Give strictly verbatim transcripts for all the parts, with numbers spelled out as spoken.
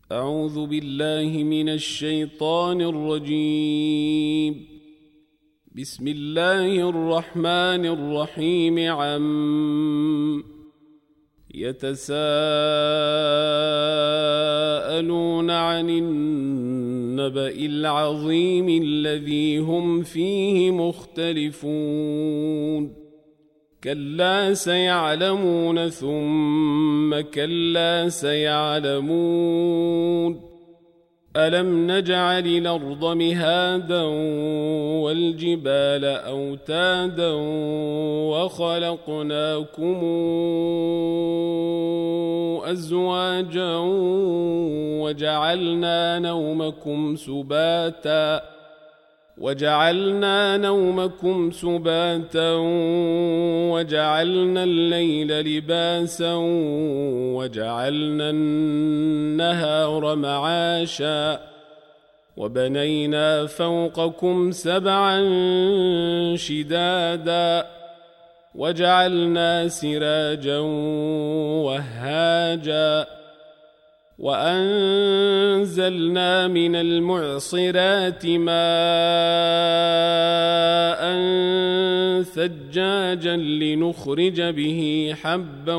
أعوذ بالله من الشيطان الرجيم. بسم الله الرحمن الرحيم. عم يتساءلون عن النبأ العظيم الذي هم فيه مختلفون. كلا سيعلمون ثم كلا سيعلمون. ألم نجعل الأرض مهادا والجبال أوتادا وخلقناكم أزواجا وجعلنا نومكم سباتا وجعلنا نومكم سباتا وجعلنا الليل لباسا وجعلنا النهار معاشا وبنينا فوقكم سبعا شدادا وجعلنا سراجا وهاجا وأنزلنا من المعصرات ماء ثجاجا لنخرج به حبا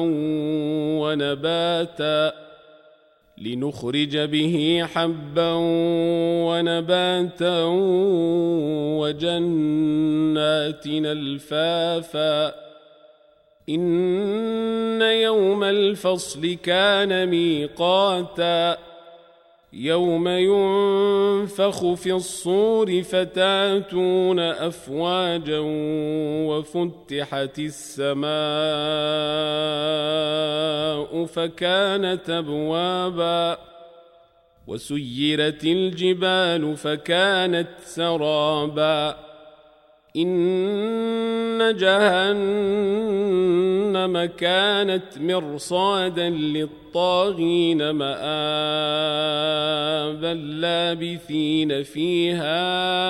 ونباتا لنخرج به حبا ونباتا وجنات ألفافا. إن يوم الفصل كان ميقاتا. يوم ينفخ في الصور فتاتون أفواجا وفتحت السماء فكانت أبوابا وسيرت الجبال فكانت سرابا. إن جهنم كانت مرصادا للطاغين مآبا لابثين فيها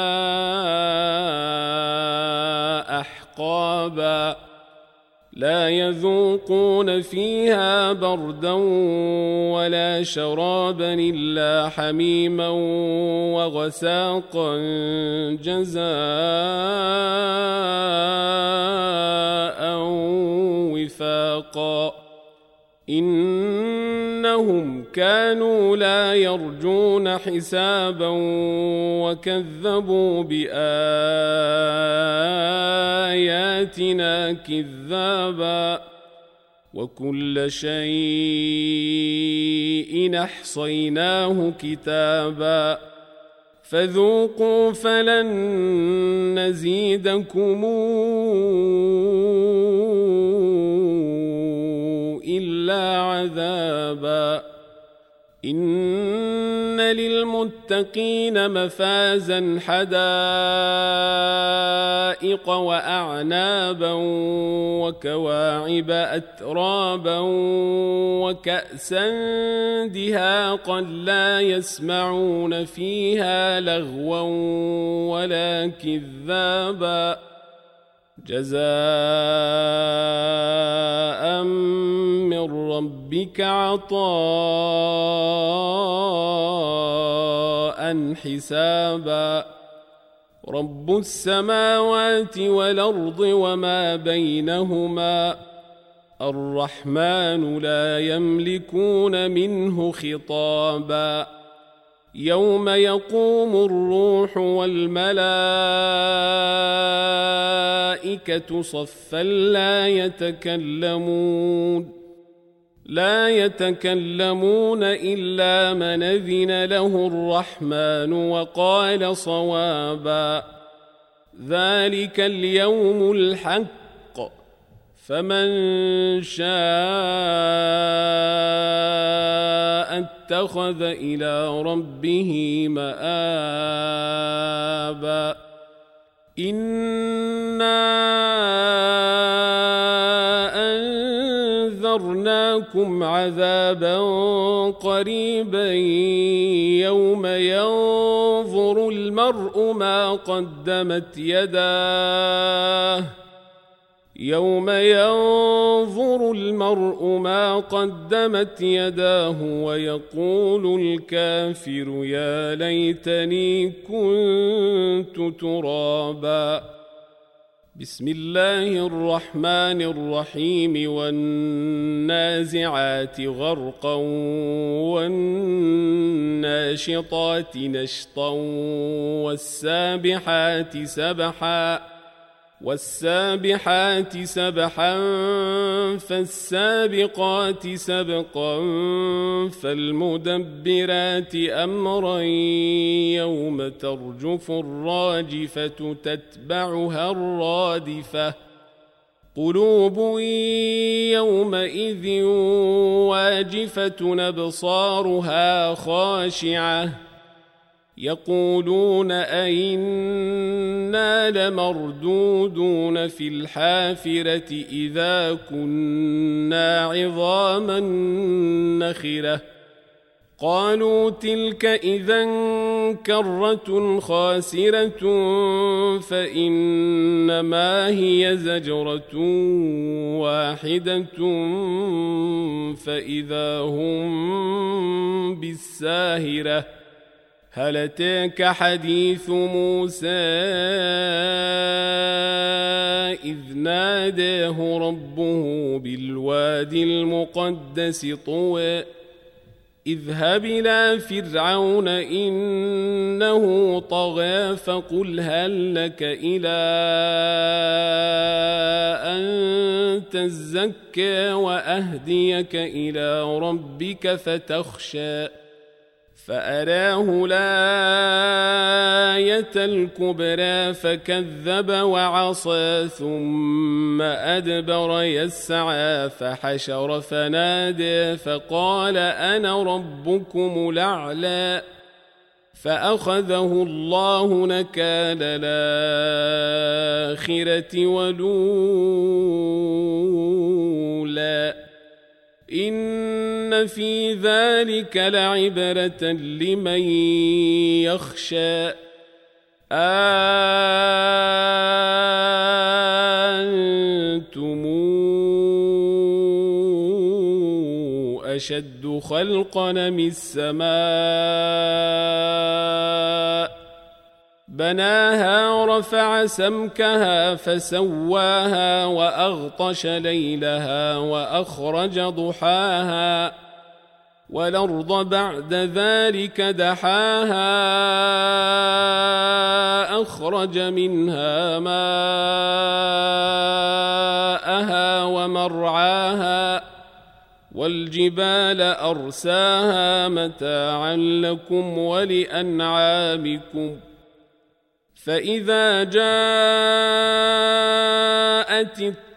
أحقابا. لا يذوقون فيها بردا ولا شرابا إلا حميما وغساقا جزاء وفاقا. إنهم كانوا لا يرجون حسابا وكذبوا بآياتنا كذابا. وكل شيء أحصيناه كتابا. فذوقوا فلن نزيدكم إلا عذابا. إن للمتقين مفازا حدائق وأعنابا وكواعب أترابا وكأسا دهاقا لا يسمعون فيها لغوا ولا كذابا. جزاء من ربك عطاء حسابا. رب السماوات والأرض وما بينهما الرحمن لا يملكون منه خطابا. يوم يقوم الروح والملائكة صفا لا يتكلمون لا يتكلمون إلا من أذن له الرحمن وقال صوابا. ذلك اليوم الحق فمن شاء اتخذ إلى ربه مآبا. إنا أنذرناكم عذابا قريبا يوم ينظر المرء ما قدمت يداه يوم ينظر المرء ما قدمت يداه ويقول الكافر يا ليتني كنت ترابا. بسم الله الرحمن الرحيم والنازعات غرقا والناشطات نشطا والسابحات سبحا والسابحات سبحا فالسابقات سبقا فالمدبرات أمرا يوم ترجف الراجفة تتبعها الرادفة قلوب يومئذ واجفة أبصارها خاشعة يقولون أئنا لمردودون في الحافرة إذا كنا عظاما نخرة قالوا تلك إذا كرة خاسرة فإنما هي زجرة واحدة فإذا هم بالساهرة هل أتاك حديث موسى إذ ناداه ربه بالوادي المقدس طوى اذهب إلى فرعون إنه طغى فقل هل لك إلى أن تزكى وأهديك إلى ربك فتخشى فأراه الآية الكبرى فكذب وعصى ثم أدبر يسعى فحشر فنادى فقال أنا ربكم الأعلى فأخذه الله نكال الآخرة والأولى إن في ذلك لعبرة لمن يخشى أنتم أشد خلقا من السماء بناها رفع سمكها فسواها وأغطش ليلها وأخرج ضحاها والأرض بعد ذلك دحاها أخرج منها ماءها ومرعاها والجبال أرساها متاعا لكم ولأنعامكم فإذا جاءت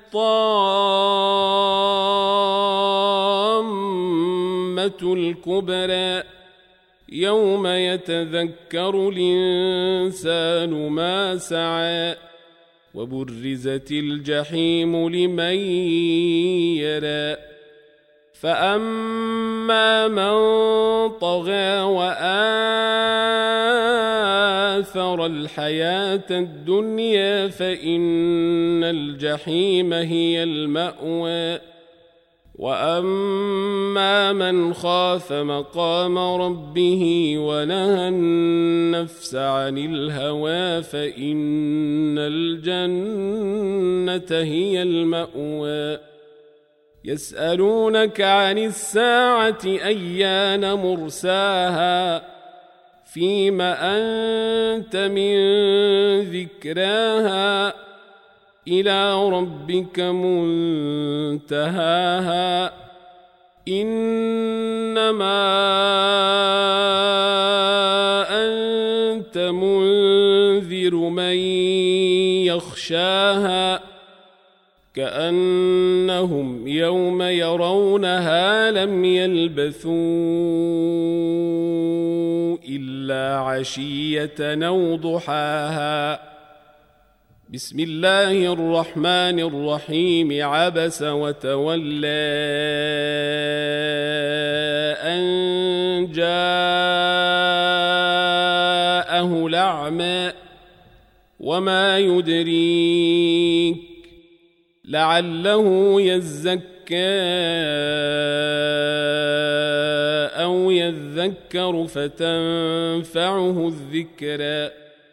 الطامة الكبرى يوم يتذكر الإنسان ما سعى وبرزت الجحيم لمن يرى فأما من طغى وآثر الحياة الدنيا فإن الجحيم هي المأوى وأما من خاف مقام ربه ونهى النفس عن الهوى فإن الجنة هي المأوى يسألونك عن الساعة أيان مرساها فيم أنت من ذكراها إلى ربك منتهاها إنما أنت منذر من يخشاها كأنهم يوم يرونها لم يلبثوا إلا عشية أو ضحاها بسم الله الرحمن الرحيم عبس وتولى أن جاءه الأعمى وما يدريك لعله يزكى أو يذكر فتنفعه الذكرى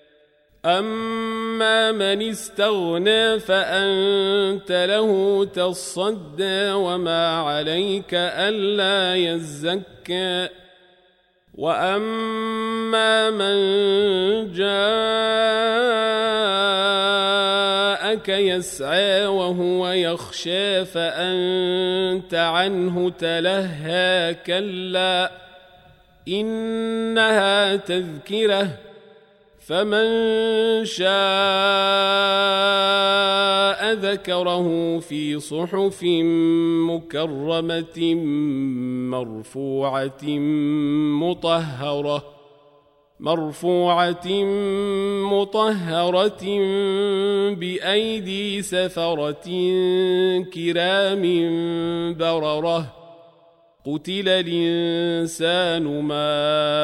أما من استغنى فأنت له تصدى وما عليك ألا يزكى وأما من جاءك يسعى وهو يخشى فأنت عنه تلهى كلا إنها تذكرة فمن شاء ذكره في صحف مكرمة مرفوعة مطهرة مرفوعة مطهرة بأيدي سفرة كرام بررة قتل الإنسان ما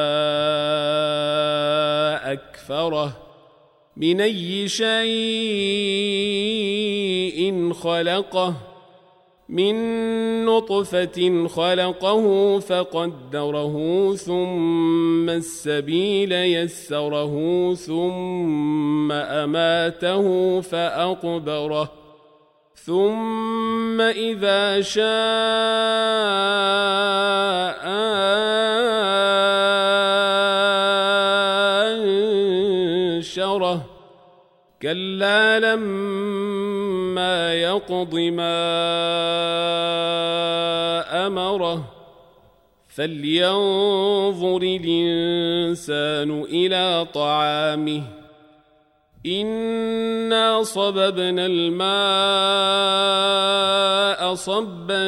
أكفره من أي شيء خلقه من نطفة خلقه فقدره ثم السبيل يسره ثم أماته فأقبره ثم إذا شاء أنشره كلا لما يقض ما أمره فلينظر الإنسان إلى طعامه إنا صببنا الماء صبا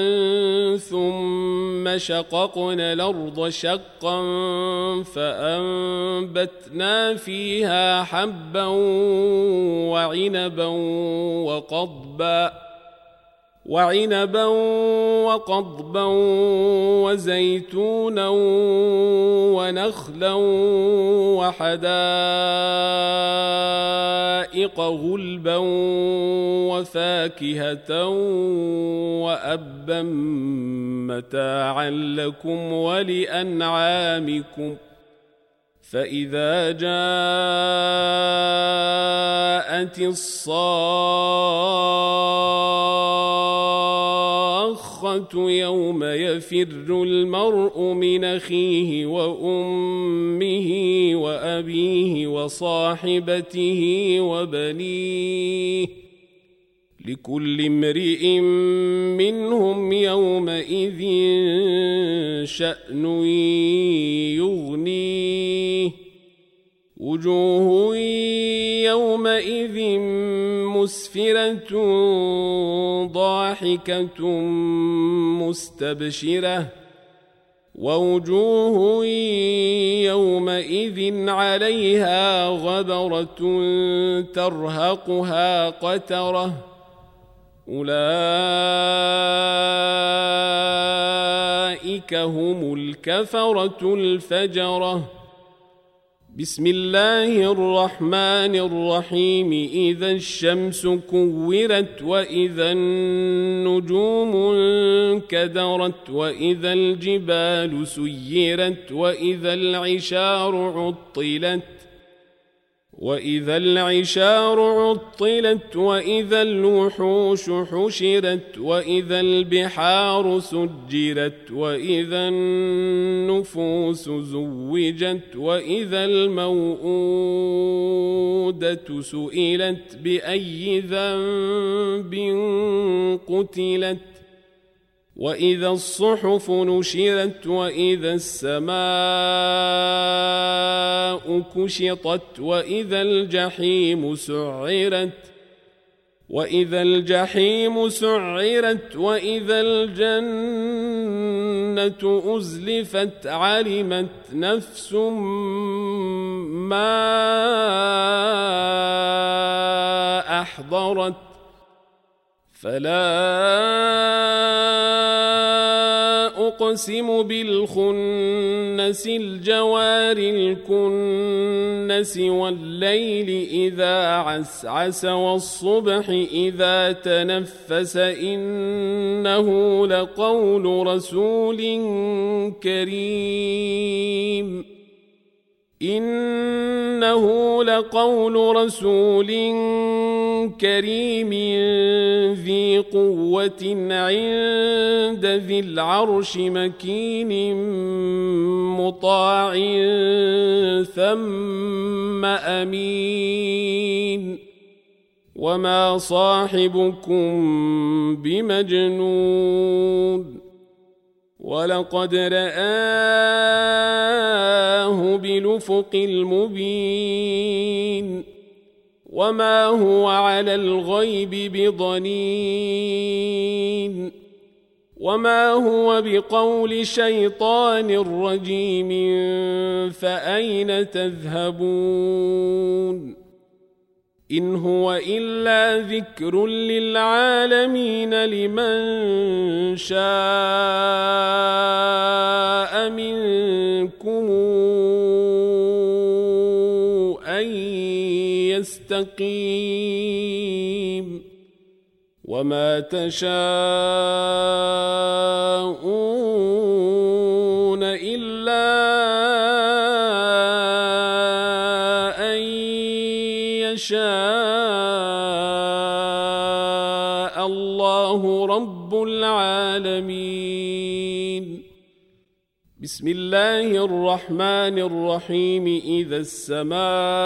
ثم شققنا الأرض شقا فأنبتنا فيها حبا وعنبا وقضبا وعنبا وقضبا وزيتونا ونخلا وحدائق غلبا وفاكهة وأبا متاعا لكم ولأنعامكم فإذا جاءت الصاخة يوم يفر المرء من أخيه وأمه وأبيه وصاحبته وبنيه لكل امرئ منهم يومئذ شأن يغنيه وجوه يومئذ مسفرة ضاحكة مستبشرة ووجوه يومئذ عليها غبرة ترهقها قترة أولئك هم الكفرة الفجرة بسم الله الرحمن الرحيم إذا الشمس كورت وإذا النجوم انكدرت وإذا الجبال سيرت وإذا العشار عطلت وإذا العشار عطلت وإذا الوحوش حشرت وإذا البحار سجرت وإذا النفوس زوجت وإذا الموءودة سئلت بأي ذنب قتلت وإذا الصحف نشرت وإذا السماء كشطت وإذا الجحيم سعرت وإذا الجحيم سعرت وإذا الجنة أزلفت علمت نفس ما أحضرت فلا أقسم بالخنس الجوار الكنس والليل إذا عسعس والصبح إذا تنفس إنه لقول رسول كريم إنه لقول رسول كريم ذي قوة عند ذي العرش مكين مطاع ثم أمين وما صاحبكم بمجنون ولقد رآه بالأفق المبين وما هو على الغيب بضنين وما هو بقول شيطان رجيم فأين تذهبون إن هو إلا ذكر للعالمين لمن شاء منكم أن يستقيم وما تشاءون إلا أن يشاء الله رب العالمين. بسم الله الرحمن الرحيم. إذا السماء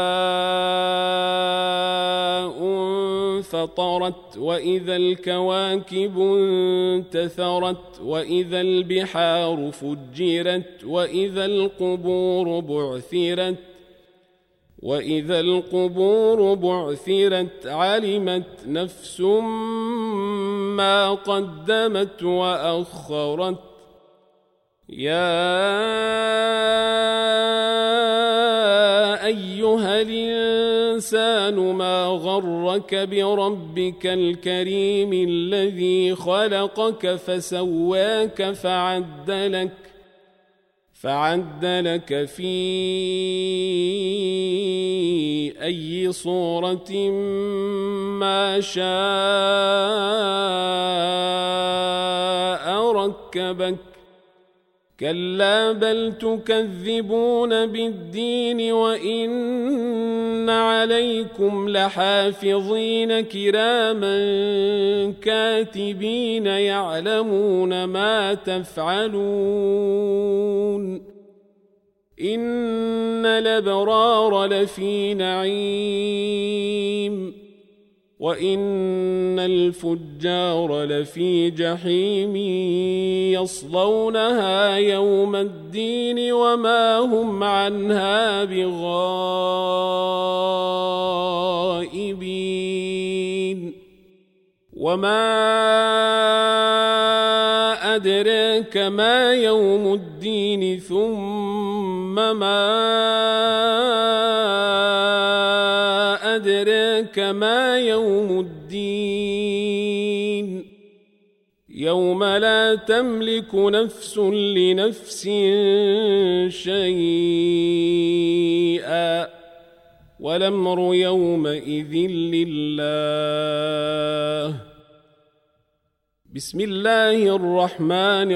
انفطرت وإذا الكواكب انتثرت وإذا البحار فجرت وإذا القبور بعثرت وإذا القبور بعثرت علمت نفس ما قدمت وأخرت. يا أيها الإنسان ما غرك بربك الكريم الذي خلقك فسواك فعدلك فعدلك في أي صورة ما شاء ركبك. كلا بل تكذبون بالدين وإن عليكم لحافظين كراما كاتبين يعلمون ما تفعلون. إن الأبرار لفي نعيم وإن الفجار لفي جحيم يصلونها يوم الدين وما هم عنها بغائبين. وما أدراك ما يوم الدين ثم ما أدراك ما يوم الدين. يوم لا تملك نفس لنفس شيئا والأمر يومئذ لله. بسم الله الرحمن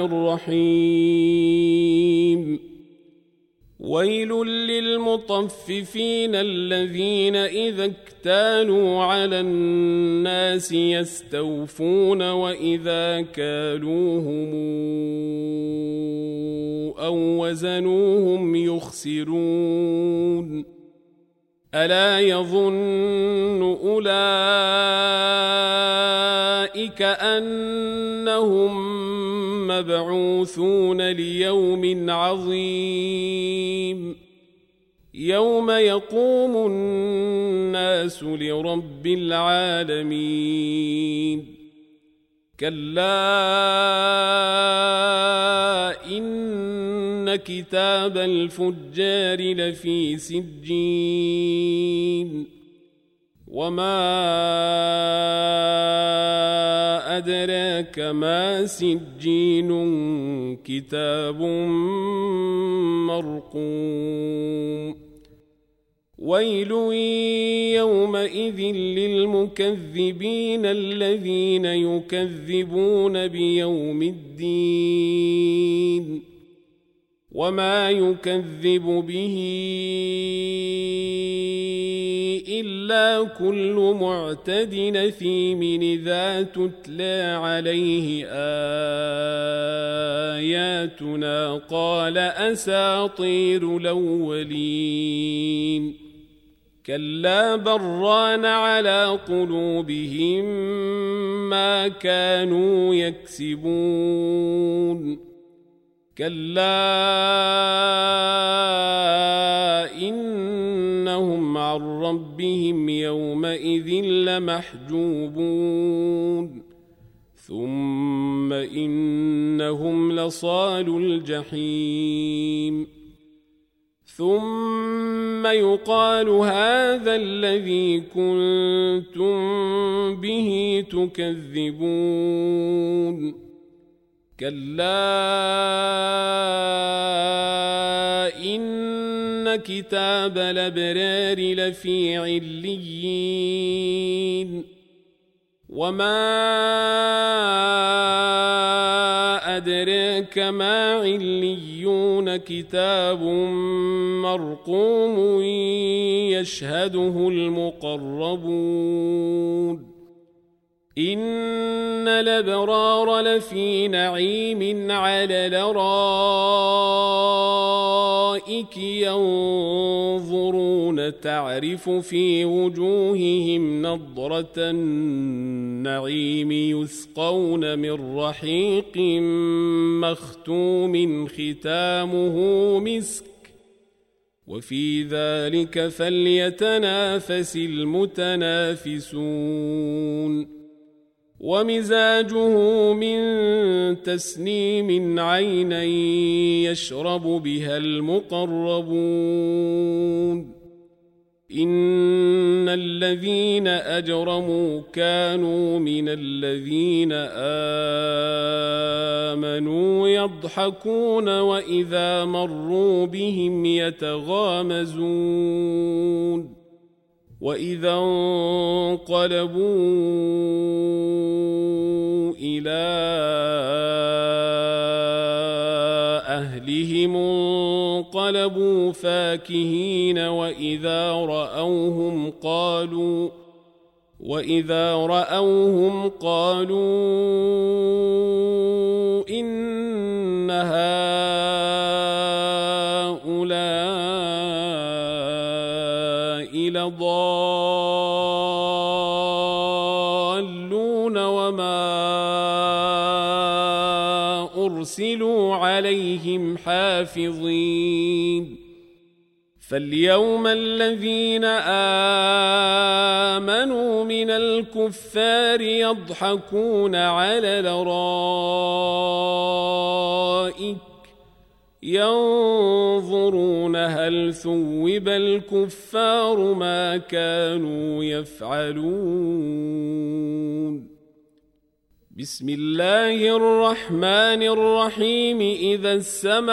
الرحيم. ويل للمطففين الذين إذا اكتالوا على الناس يستوفون وإذا كالوهم أو وزنوهم يخسرون. ألا يظن أولئك أنهم مبعوثون ليوم عظيم يوم يقوم الناس لرب العالمين. كلا إن كتاب الفجار لفي سجين وما أدراك ما سجين كتاب مرقوم ويل يومئذ للمكذبين الذين يكذبون بيوم الدين وما يكذب به إلا كل معتد أثيم إذا تتلى عليه آياتنا قال أساطير الأولين كلا بران على قلوبهم ما كانوا يكسبون كلا إنهم عن ربهم يومئذ لمحجوبون ثم إنهم لصالو الجحيم ثم يقال هذا الذي كنتم به تكذبون كلا إن كتاب الأبرار لفي عليين وما أدراك ما عليون كتاب مرقوم يشهده المقربون إن الأبرار لفي نعيم على الأرائك ينظرون تعرف في وجوههم نضرة النعيم يسقون من رحيق مختوم ختامه مسك وفي ذلك فليتنافس المتنافسون ومزاجه من تسنيم عينا يشرب بها المقربون إن الذين أجرموا كانوا من الذين آمنوا يضحكون وإذا مروا بهم يتغامزون وإذا انقلبوا إلى أهلهم انقلبوا فاكهين وإذا رأوهم قالوا وإذا رأوهم قالوا إن هؤلاء لضالون وما أرسلوا عليهم حافظين فاليوم الذين آمنوا من الكفار يضحكون على الأرائك ينظرون هل ثوب الكفار ما كانوا يفعلون بسم الله الرحمن الرحيم إذا السماء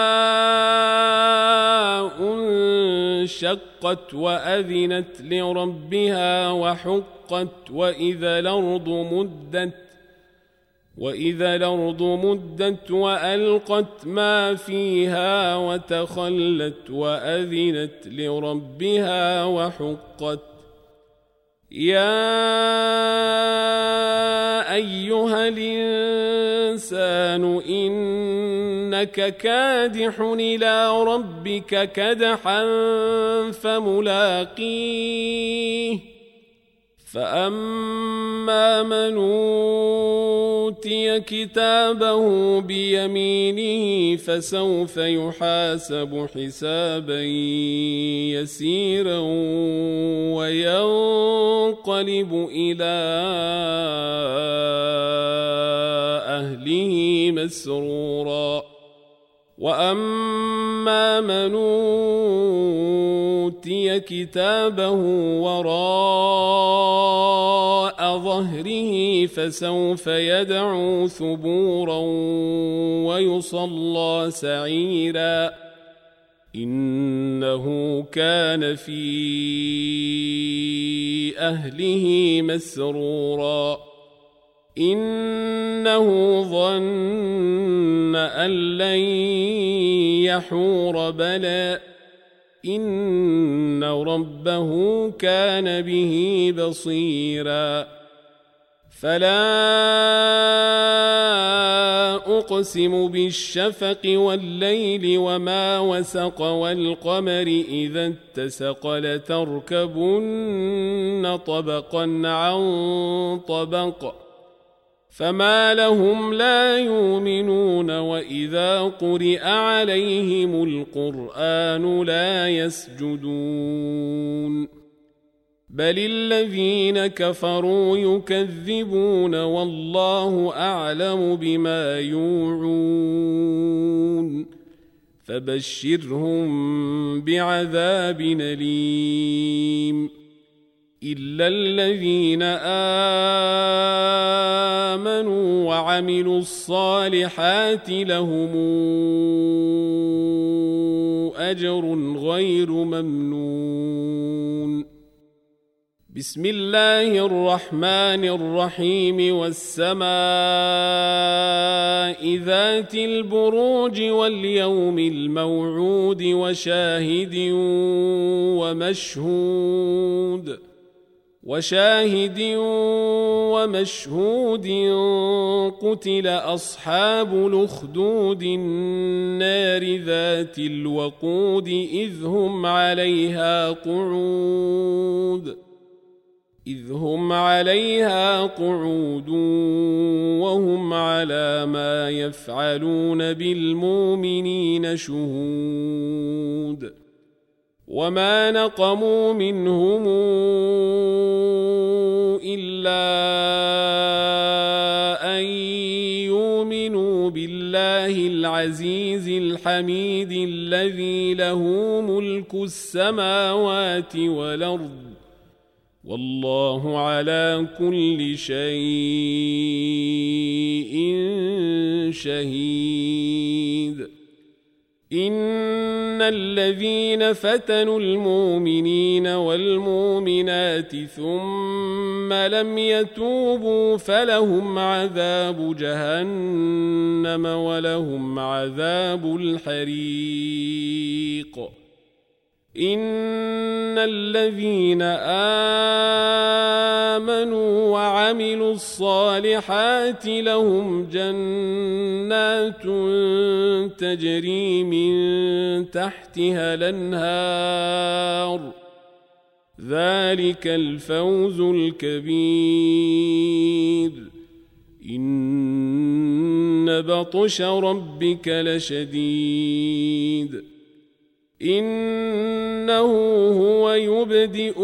انشقت وأذنت لربها وحقت وإذا الأرض مدت وإذا الأرض مدت وألقت ما فيها وتخلت وأذنت لربها وحقت يا أيها الإنسان إنك كادح إلى ربك كدحا فملاقيه فأما من أوتي كتابه بيمينه فسوف يحاسب حسابا يسيرا وينقلب إلى أهله مسرورا وأما من أوتي كتابه وراء ظهره فسوف يدعو ثبورا ويصلى سعيرا إنه كان في أهله مسرورا إنه ظن أن لن يحور بلى إن ربه كان به بصيرا فلا أقسم بالشفق والليل وما وسق والقمر إذا اتسق لتركبن طبقا عن طبق فما لهم لا يؤمنون وإذا قرئ عليهم القرآن لا يسجدون بل الذين كفروا يكذبون والله أعلم بما يوعون فبشرهم بعذاب أليم إلا الذين آمنوا وعملوا الصالحات لهم أجر غير ممنون بسم الله الرحمن الرحيم والسماء ذات البروج واليوم الموعود وشاهد ومشهود وشاهد ومشهود قتل أصحاب الأخدود النار ذات الوقود إذ هم عليها قعود إذ هم عليها قعود وهم على ما يفعلون بالمؤمنين شهود وما نقموا منهم إلا أن يؤمنوا بالله العزيز الحميد الذي له ملك السماوات والأرض والله على كل شيء شهيد إن الذين فتنوا المؤمنين والمؤمنات ثم لم يتوبوا فلهم عذاب جهنم ولهم عذاب الحريق إن الذين آمنوا وعملوا الصالحات لهم جنات تجري من تحتها الأنهار ذلك الفوز الكبير إن بطش ربك لشديد إنه هو يبدئ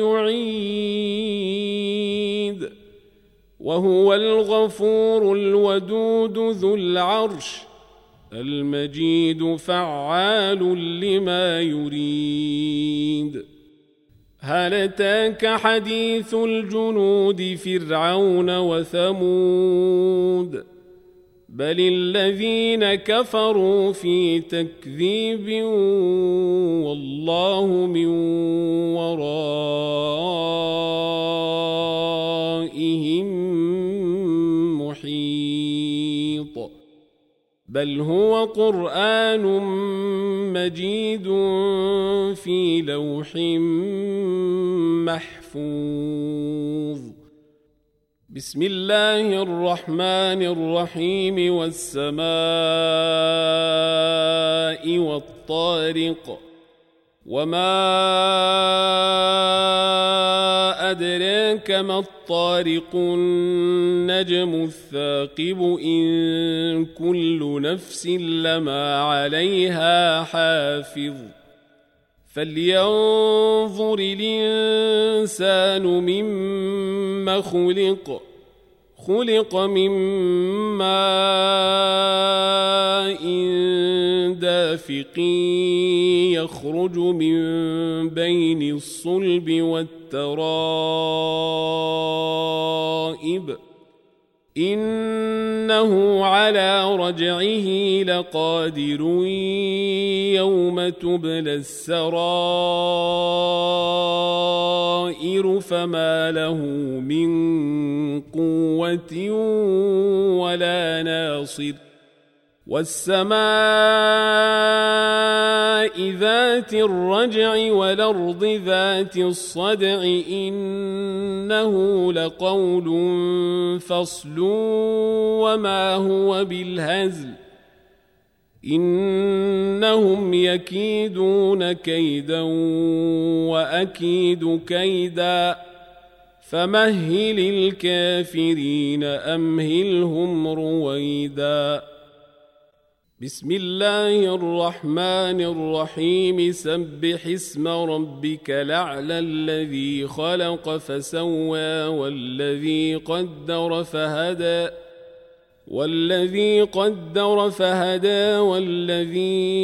ويعيد وهو الغفور الودود ذو العرش المجيد فعال لما يريد هل أتاك حديث الجنود فرعون وثمود بل الذين كفروا في تكذيب والله من ورائهم محيط بل هو قرآن مجيد في لوح محفوظ بسم الله الرحمن الرحيم والسماء والطارق وما أدراك ما الطارق النجم الثاقب إن كل نفس لما عليها حافظ فلينظر الإنسان مما خلق خلق من ماء دافق يخرج من بين الصلب والترائب إنه على رجعه لقادر يوم تبلى السرائر فما له من قوة ولا ناصر والسماء ذات الرجع والأرض ذات الصدع إنه لقول فصل وما هو بالهزل إنهم يكيدون كيدا وأكيد كيدا فمهل الكافرين أمهلهم رويدا بسم الله الرحمن الرحيم سبح اسم ربك الأعلى الذي خلق فسوى والذي قدر فهدى والذي قدر فهدى والذي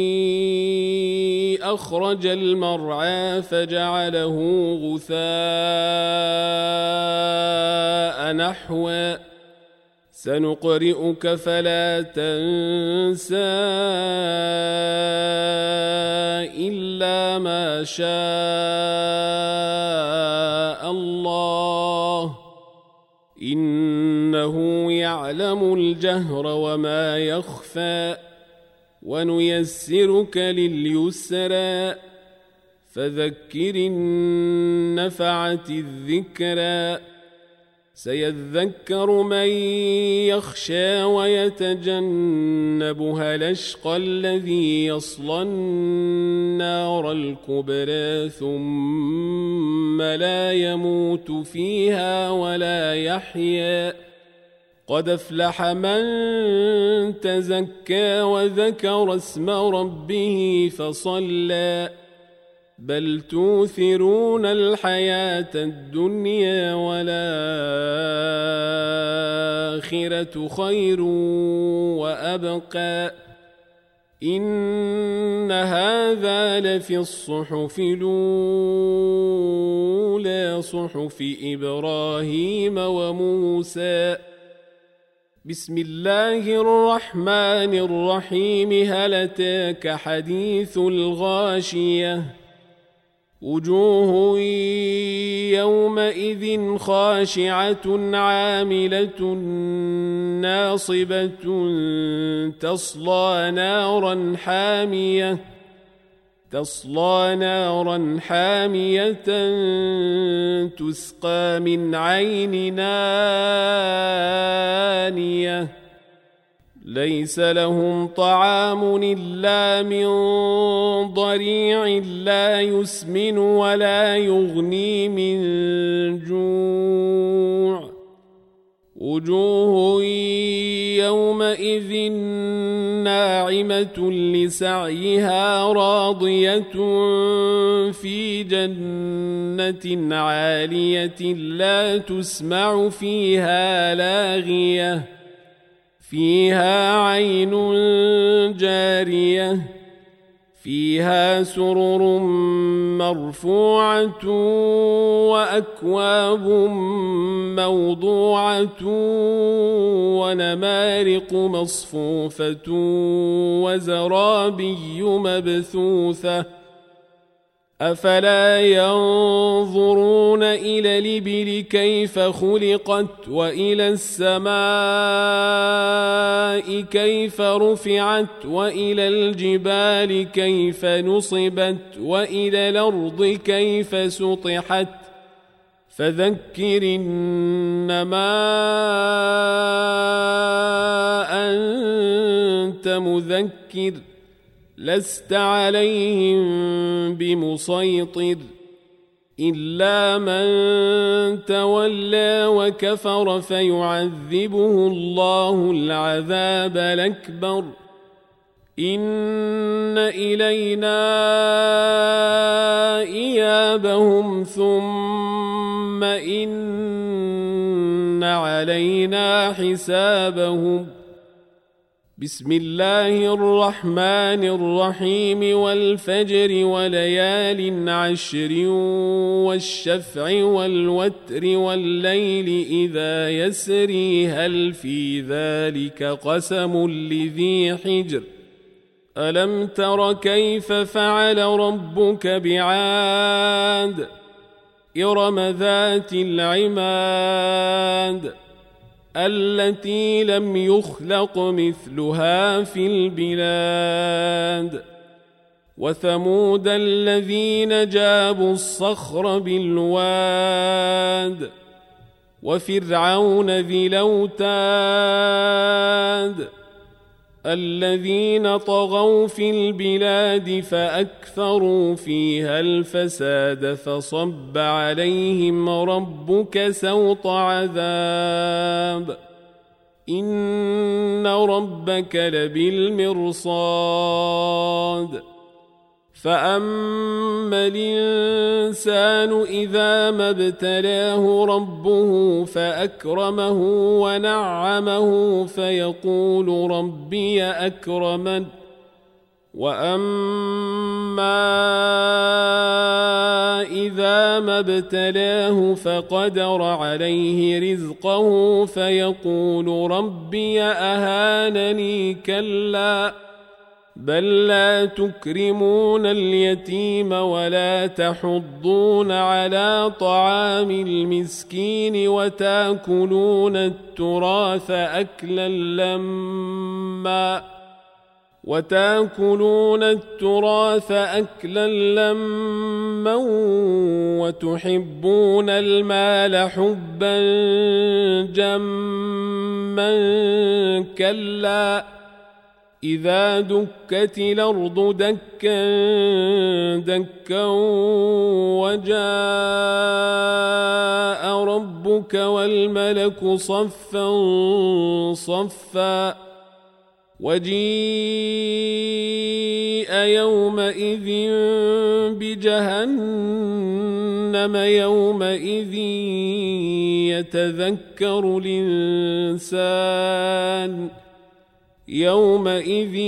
أخرج المرعى فجعله غثاء نحوا سنقرئك فلا تنسى إلا ما شاء الله إنه يعلم الجهر وما يخفى ونيسرك لليسرى فذكر إن نفعت الذكرى سيذكر من يخشى ويتجنبها الأشقى الذي يصلى النار الكبرى ثم لا يموت فيها ولا يحيا قد أفلح من تزكى وذكر اسم ربه فصلى بل توثرون الحياة الدنيا والآخرة خير وأبقى إن هذا لفي الصحف الأولى صحف إبراهيم وموسى بسم الله الرحمن الرحيم هل أتاك حديث الغاشية وجوه يومئذ خاشعة عاملة ناصبة تصلى نارا حامية تصلى نارا حامية تسقى من عين آنية ليس لهم طعام إلا من ضريع لا يسمن ولا يغني من جوع وجوه يومئذ ناعمة لسعيها راضية في جنة عالية لا تسمع فيها لاغية فيها عين جارية فيها سرر مرفوعة وأكواب موضوعة ونمارق مصفوفة وزرابي مبثوثة أفلا ينظرون إلى الإبل كيف خلقت وإلى السماء كيف رفعت وإلى الجبال كيف نصبت وإلى الأرض كيف سطحت فذكر إنما أنت مذكر لست عليهم بمسيطر إلا من تولى وكفر فيعذبه الله العذاب الأكبر إن إلينا إيابهم ثم إن علينا حسابهم. بسم الله الرحمن الرحيم والفجر وليال عشر والشفع والوتر والليل إذا يسري هل في ذلك قسم لذي حجر ألم تر كيف فعل ربك بعاد إرم ذات العماد التي لم يخلق مثلها في البلاد وثمود الذين جابوا الصخر بالواد وفرعون ذي الأوتاد الذين طغوا في البلاد فأكثروا فيها الفساد فصب عليهم ربك سوط عذاب إن ربك لبالمرصاد فأما الإنسان إذا ما ابتلاه ربه فأكرمه ونعمه فيقول ربي أكرمن وأما إذا ما ابتلاه فقدر عليه رزقه فيقول ربي أهانني كلا بل لا تكرمون اليتيم ولا تحضون على طعام المسكين وتأكلون التراث أكلا لما وتأكلون التراث أكلا لما وتحبون المال حبا جما كلا إذا دكت الأرض دكا دكا وجاء ربك والملك صفا صفا وجيء يومئذ بجهنم يومئذ يتذكر الإنسان يومئذ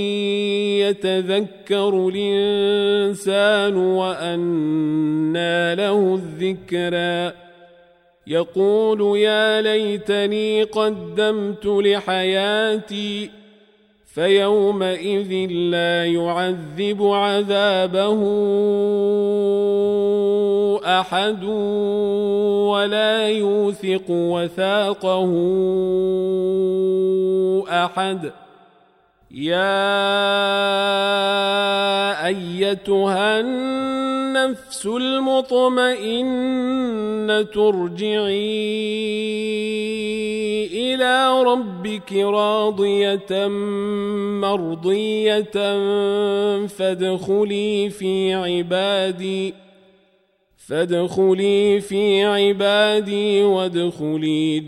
يتذكر الإنسان وأنى له الذكرى يقول يا ليتني قدمت لحياتي فيومئذ لا يعذب عذابه أحد ولا يوثق وثاقه أحد يا أيتها النفس المطمئنة ارجعي إلى ربك راضية مرضية فادخلي في عبادي فادخلي في عبادي وادخلي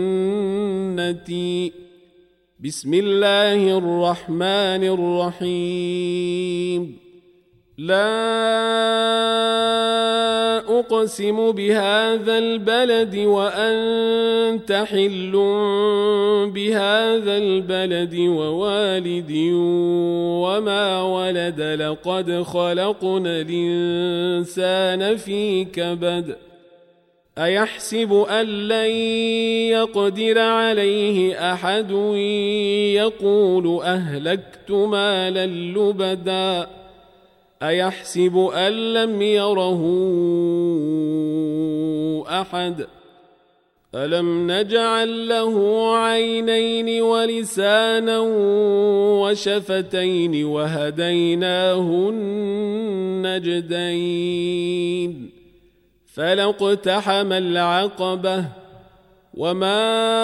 جنتي. بسم الله الرحمن الرحيم لا أقسم بهذا البلد وأنت حل بهذا البلد ووالد وما ولد لقد خلقنا الإنسان في كبد أيحسب أن لن يقدر عليه أحد يقول أهلكت مالا لبدا أيحسب أن لم يره أحد ألم نجعل له عينين ولسانا وشفتين وهديناه النجدين فلاقتحم العقبة وما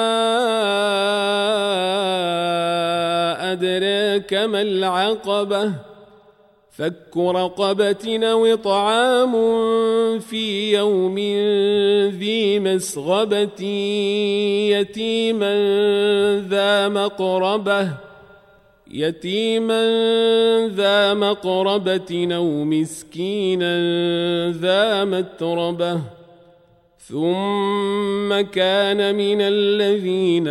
أدراك ما العقبة فك رقبة أو طعام في يوم ذي مسغبة يتيما ذا مقربة يتيما ذا مقربة أو مسكينا ذا متربة ثم كان من الذين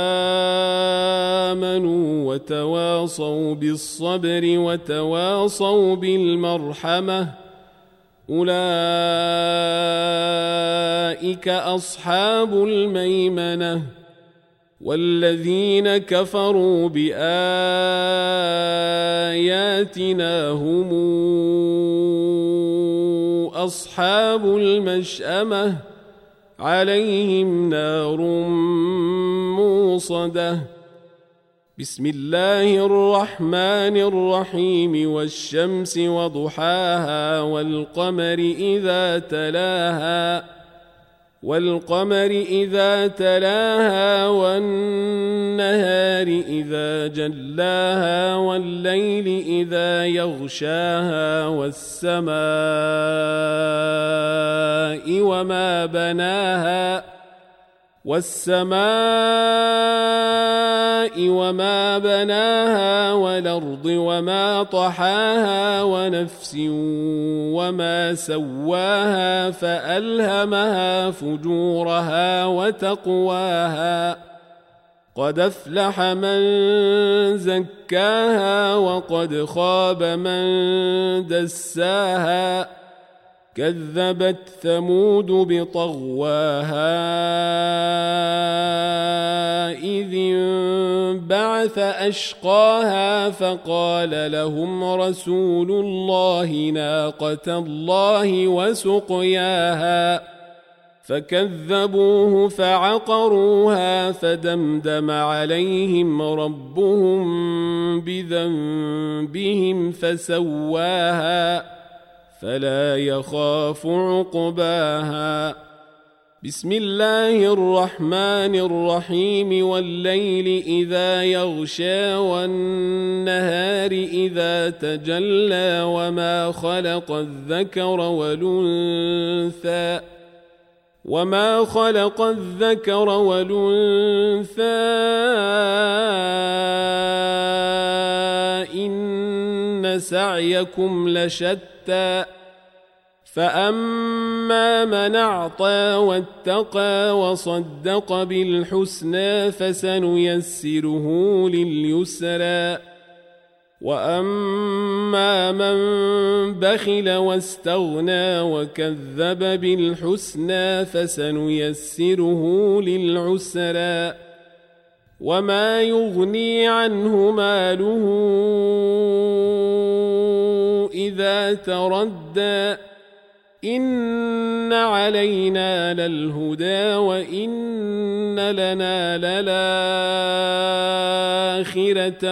آمنوا وتواصوا بالصبر وتواصوا بالمرحمة أولئك أصحاب الميمنة والذين كفروا بآياتنا هم أصحاب المشأمة عليهم نار موصدة. بسم الله الرحمن الرحيم والشمس وضحاها والقمر إذا تلاها والقمر إذا تلاها والنهار إذا جلاها والليل إذا يغشاها والسماء وما بناها والسماء وما بناها والأرض وما طحاها ونفس وما سواها فألهمها فجورها وتقواها قد أفلح من زكاها وقد خاب من دساها كذبت ثمود بطغواها إذ انبعث أشقاها فقال لهم رسول الله ناقة الله وسقياها فكذبوه فعقروها فدمدم عليهم ربهم بذنبهم فسواها فلا يخاف عقباها. بسم الله الرحمن الرحيم والليل إذا يغشى والنهار إذا تجلى وما خلق الذكر والأنثى وما خلق الذكر والأنثى إن سعيكم لشتى فأما من أعطى واتقى وصدق بالحسنى فسنيسره لليسرى وأما من بخل واستغنى وكذب بالحسنى فسنيسره للعسرى وما يغني عنه ماله إذا تردى إن علينا للهدى وإن لنا للآخرة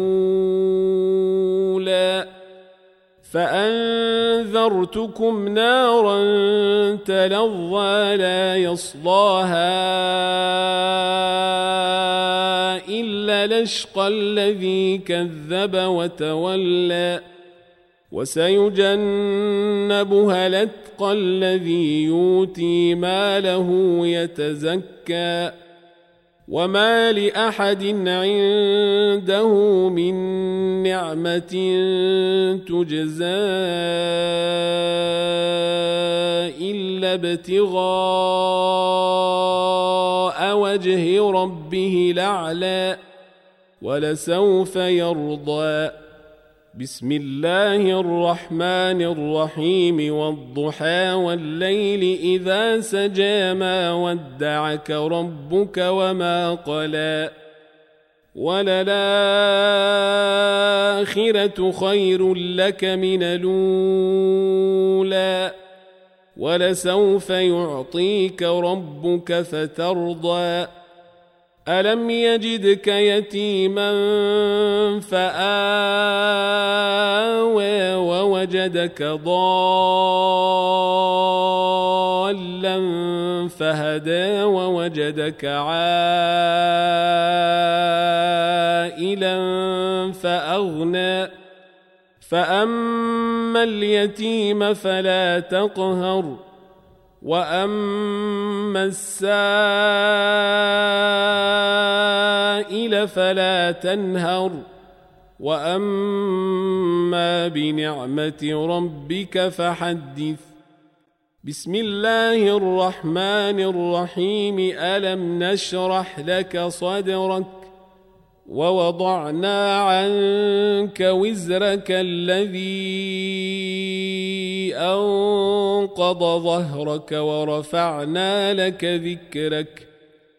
والأولى فأنذرتكم نارا تلظى لا يصلاها إلا الأشقى الذي كذب وتولى وسيجنبها الأتقى الذي يؤتي ماله يتزكى وما لأحد عنده من نعمة تجزى إلا ابتغاء وجه ربه الأعلى ولسوف يرضى. بسم الله الرحمن الرحيم والضحى والليل إذا سجى ما ودعك ربك وما قلى وللآخرة خير لك من الأولى ولسوف يعطيك ربك فترضى ألم يجدك يتيما فآوى ووجدك ضالا فهدى ووجدك عائلا فأغنى فأما اليتيم فلا تقهر وأما السائل فلا تنهر وأما بنعمة ربك فحدث بسم الله الرحمن الرحيم ألم نشرح لك صدرك ووضعنا عنك وزرك الذي أنقض ظهرك ورفعنا لك ذكرك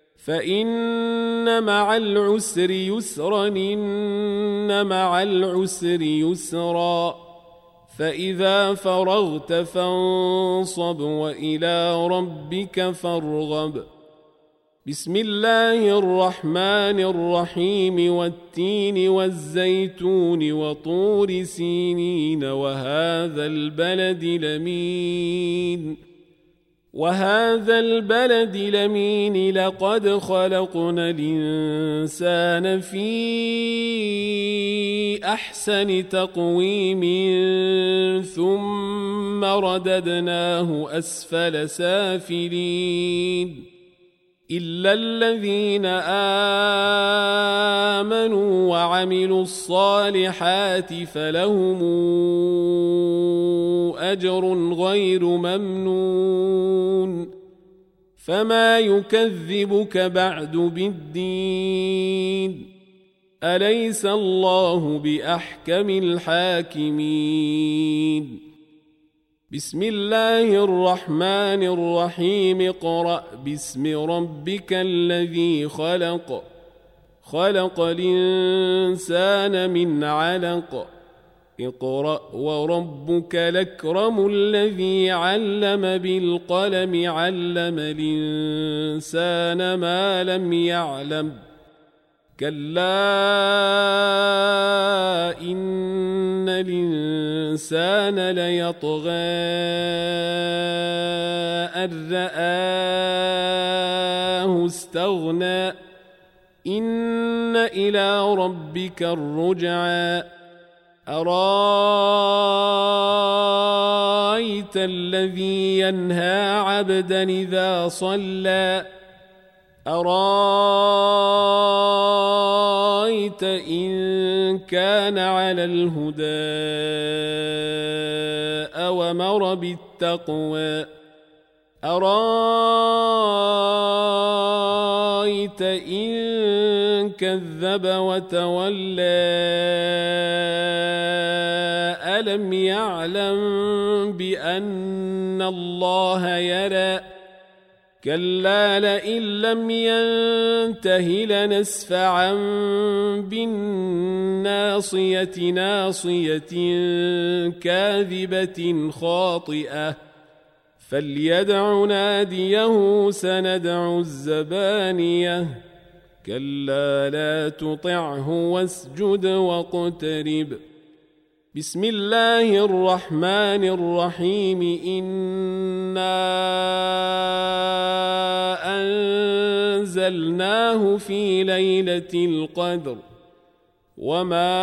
فإن مع العسر يسرا إن مع العسر يسرا فإذا فرغت فانصب وإلى ربك فارغب بسم الله الرحمن الرحيم والتين والزيتون وطور سينين وهذا البلد لمين وهذا البلد لمين لقد خلقنا الإنسان في أحسن تقويم ثم رددناه أسفل سافلين إلا الذين آمنوا وعملوا الصالحات فلهم أجر غير ممنون فما يكذبك بعد بالدين أليس الله بأحكم الحاكمين بسم الله الرحمن الرحيم اقرأ باسم ربك الذي خلق خلق الإنسان من علق اقرأ وربك الأكرم الذي علم بالقلم علم الإنسان ما لم يعلم كلا إن الإنسان ليطغى أن رآه استغنى إن إلى ربك الرجعى أرايت الذي ينهى عبدا إذا صلى أرايت إن كان على الهدى أومر بالتقوى أرايت إن كذب وتولى ألم يعلم بأن الله يرى كلا لئن لم ينته لنسفعا بالناصية ناصية كاذبة خاطئة فليدع ناديه سندع الزبانية كلا لا تطعه واسجد واقترب بسم الله الرحمن الرحيم إنا أنزلناه في ليلة القدر وما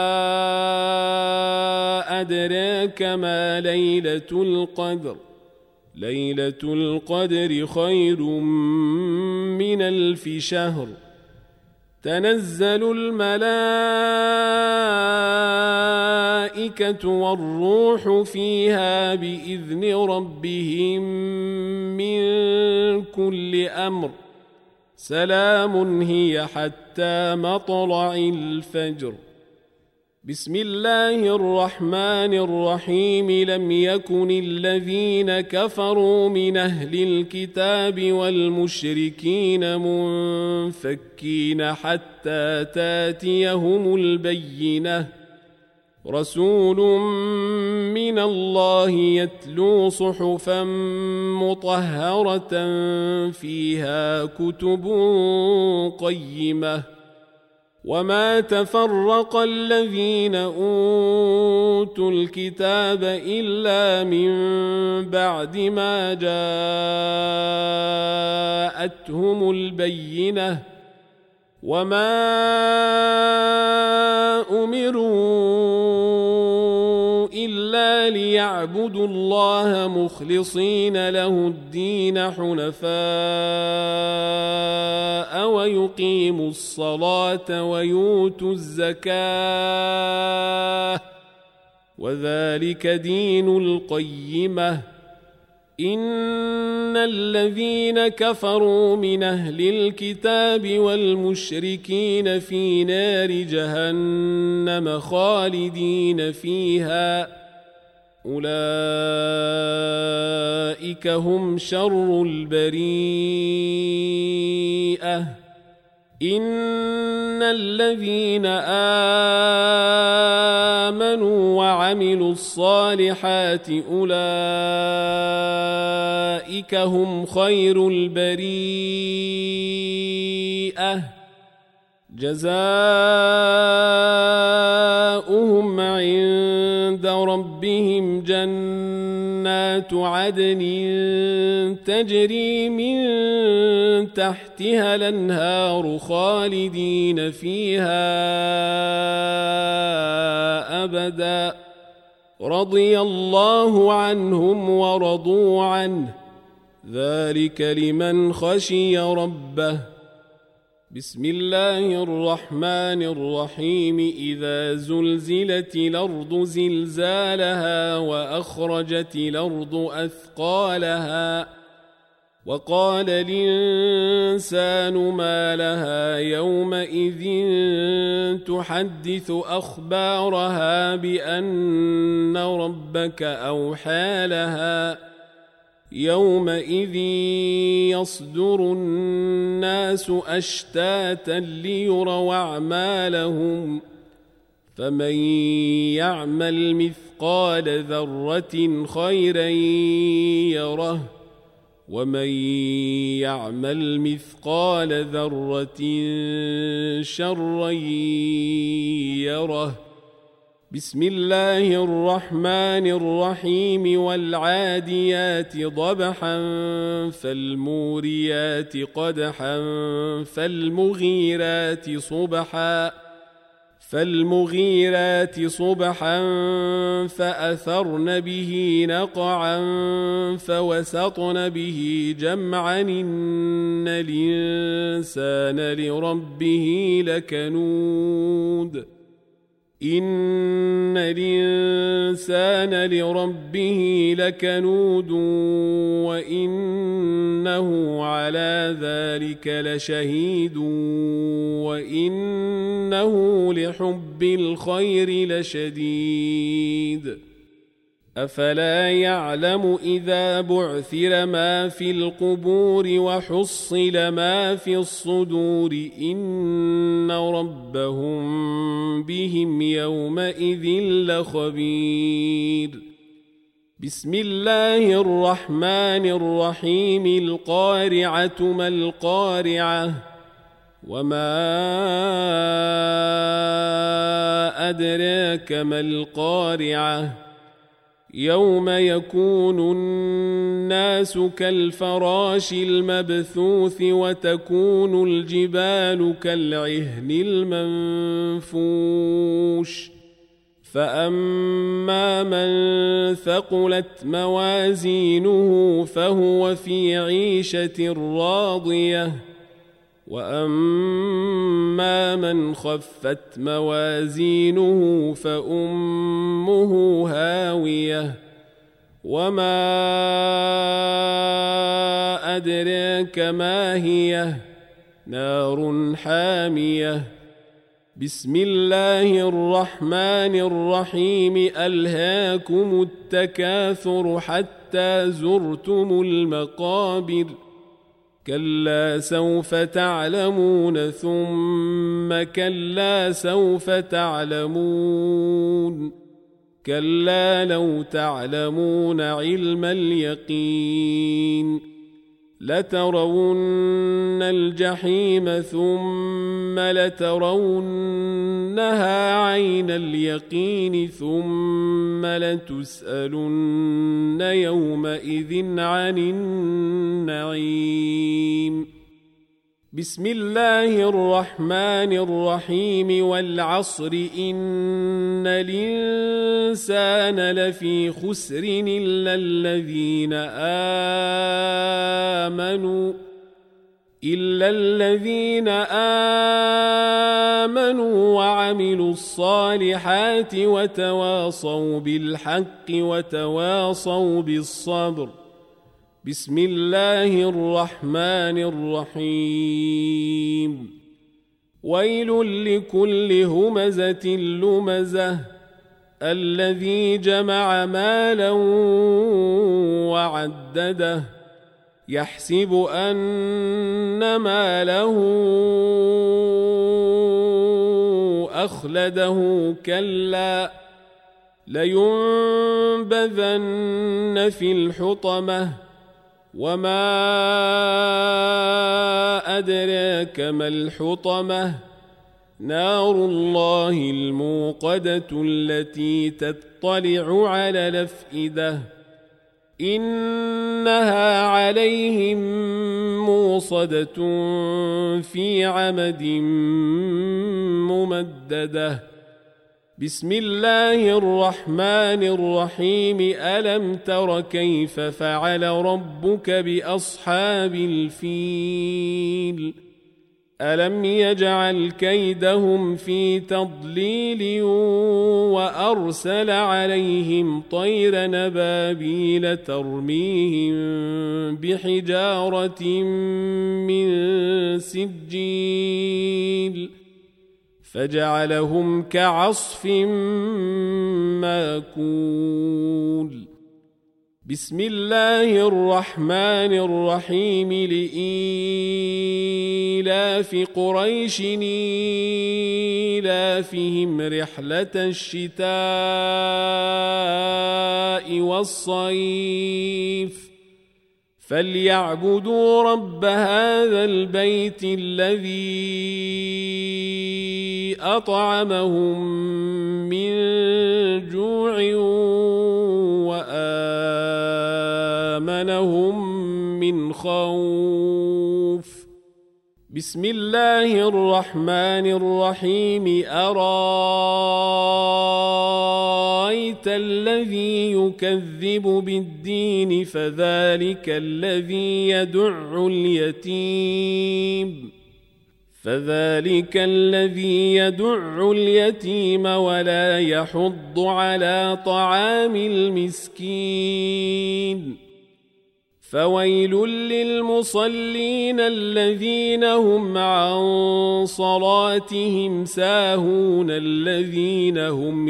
أدراك ما ليلة القدر ليلة القدر خير من ألف شهر تنزل الملائكة والروح فيها بإذن ربهم من كل أمر سلام هي حتى مطلع الفجر بسم الله الرحمن الرحيم لم يكن الذين كفروا من أهل الكتاب والمشركين منفكين حتى تاتيهم البينة رسول من الله يتلو صحفا مطهرة فيها كتب قيمة وما تفرق الذين أوتوا الكتاب إلا من بعد ما جاءتهم البينة وما أمروا إلا ليعبدوا الله مخلصين له الدين حنفاء ويقيموا الصلاة ويؤتوا الزكاة وذلك دين القيمة إن الذين كفروا من أهل الكتاب والمشركين في نار جهنم خالدين فيها أولئك هم شر البريئة إن الذين آمنوا وعملوا الصالحات أولئك هم خير البريئة جزاؤهم عند ربهم جنات عدن تجري من تحتها الأنهار خالدين فيها أبدا رضي الله عنهم ورضوا عنه ذلك لمن خشي ربه. بسم الله الرحمن الرحيم إذا زلزلت الأرض زلزالها وأخرجت الأرض أثقالها وقال الإنسان ما لها يومئذ تحدث أخبارها بأن ربك أوحى لها يومئذ يصدر الناس أشتاتا ليروا أعمالهم فمن يعمل مثقال ذرة خيرا يره ومن يعمل مثقال ذرة شرا يره. بسم الله الرحمن الرحيم والعاديات ضبحا فالموريات قدحا فالمغيرات صبحا فالمغيرات صبحا فأثرن به نقعا فوسطن به جمعا إن الإنسان لربه لكنود إن الإنسان لربه لكنود وإنه على ذلك لشهيد وإنه لحب الخير لشديد. أفلا يعلم إذا بعثر ما في القبور وحصل ما في الصدور إن ربهم بهم يومئذ لخبير. بسم الله الرحمن الرحيم القارعة ما القارعة وما أدراك ما القارعة يوم يكون الناس كالفراش المبثوث وتكون الجبال كالعهن المنفوش فأما من ثقلت موازينه فهو في عيشة راضية وأما من خفت موازينه فأمه هاوية وما أدراك ما هي نار حامية. بسم الله الرحمن الرحيم ألهاكم التكاثر حتى زرتم المقابر كلا سوف تعلمون ثم كلا سوف تعلمون كلا لو تعلمون علم اليقين لترون الجحيم ثم لترونها عين اليقين ثم لتسألن يومئذ عن النعيم. بسم الله الرحمن الرحيم والعصر إن الإنسان لفي خسر إلا الذين آمنوا إلا الذين آمنوا وعملوا الصالحات وتواصوا بالحق وتواصوا بالصبر بسم الله الرحمن الرحيم ويل لكل همزة لمزة الذي جمع مالا وعدده يحسب أن ماله أخلده كلا لينبذن في الحطمة وما أدراك ما الحطمة نار الله الموقدة التي تطلع على الأفئدة إنها عليهم موصدة في عمد ممددة بسم الله الرحمن الرحيم ألم تر كيف فعل ربك بأصحاب الفيل ألم يجعل كيدهم في تضليل وأرسل عليهم طير نبابيل ترميهم بحجارة من سجيل فجعلهم كعصف ماكول بسم الله الرحمن الرحيم لإيلاف قريش إيلافهم رحلة الشتاء والصيف فليعبدوا رب هذا البيت الذي أطعمهم من جوع وآمنهم من خوف بسم الله الرحمن الرحيم أرأيت الذي يكذب بالدين فذلك الذي يدع اليتيم فذلك الذي يدع اليتيم ولا يحض على طعام المسكين فويل للمصلين الذين هم عن صلاتهم ساهون الذين هم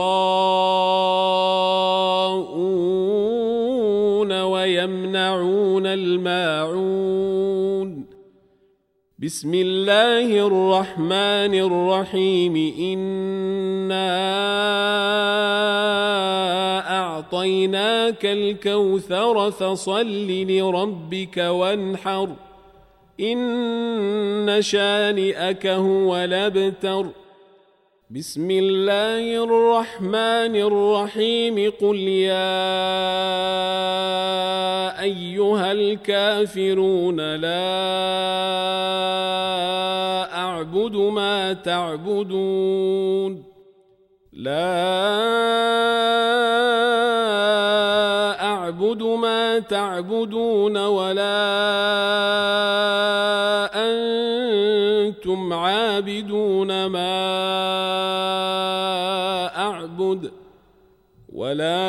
يراءون ويمنعون الماعون بسم الله الرحمن الرحيم إنا أعطيناك الكوثر فصل لربك وانحر إن شانئك هو الأبتر بسم الله الرحمن الرحيم قل يا أيها الكافرون لا أعبد ما تعبدون لا أعبد ما تعبدون ولا أنتم عابدون ما أعبد ولا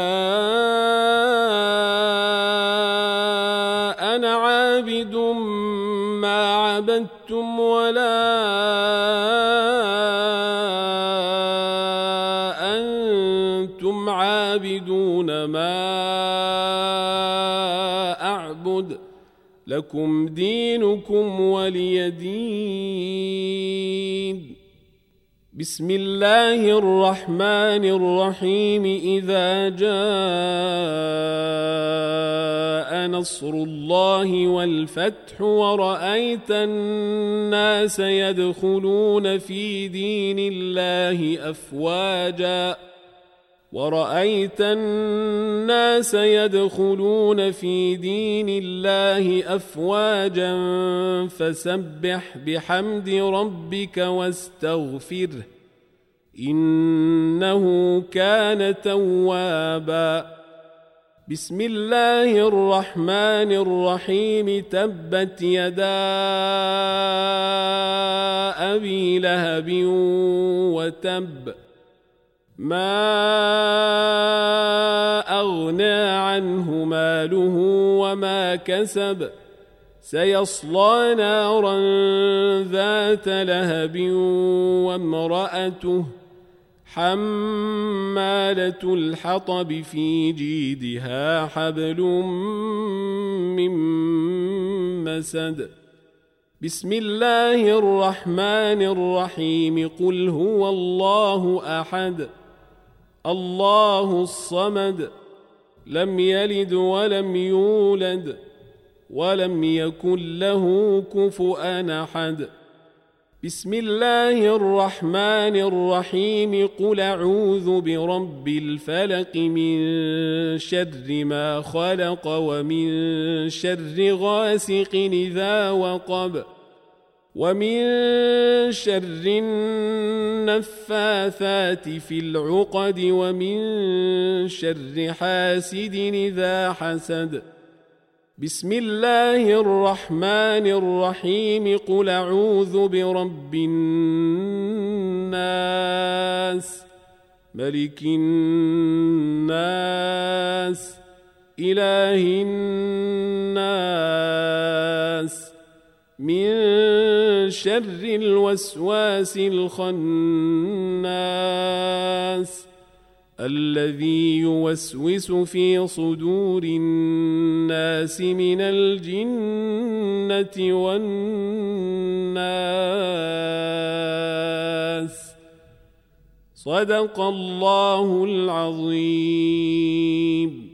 أنا عابد ما عبدتم ولا أنتم عابدون ما أعبد لكم دينكم ولي دين بسم الله الرحمن الرحيم إذا جاء نصر الله والفتح ورأيت الناس يدخلون في دين الله أفواجا ورأيت الناس يدخلون في دين الله أفواجا فسبح بحمد ربك واستغفره إنه كان توابا بسم الله الرحمن الرحيم تبت يدا أبي لهب وتب ما أغنى عنه ماله وما كسب سيصلى نارا ذات لهب وامرأته حمالة الحطب في جيدها حبل من مسد بسم الله الرحمن الرحيم قل هو الله أحد الله الصمد لم يلد ولم يولد ولم يكن له كفؤا أحد بسم الله الرحمن الرحيم قل أعوذ برب الفلق من شر ما خلق ومن شر غاسق إذا وقب ومن شر النفاثات في العقد ومن شر حاسد إذا حسد بسم الله الرحمن الرحيم قل أعوذ برب الناس ملك الناس إله الناس من شر الوسواس الخناس الذي يوسوس في صدور الناس من الجنة والناس صدق الله العظيم.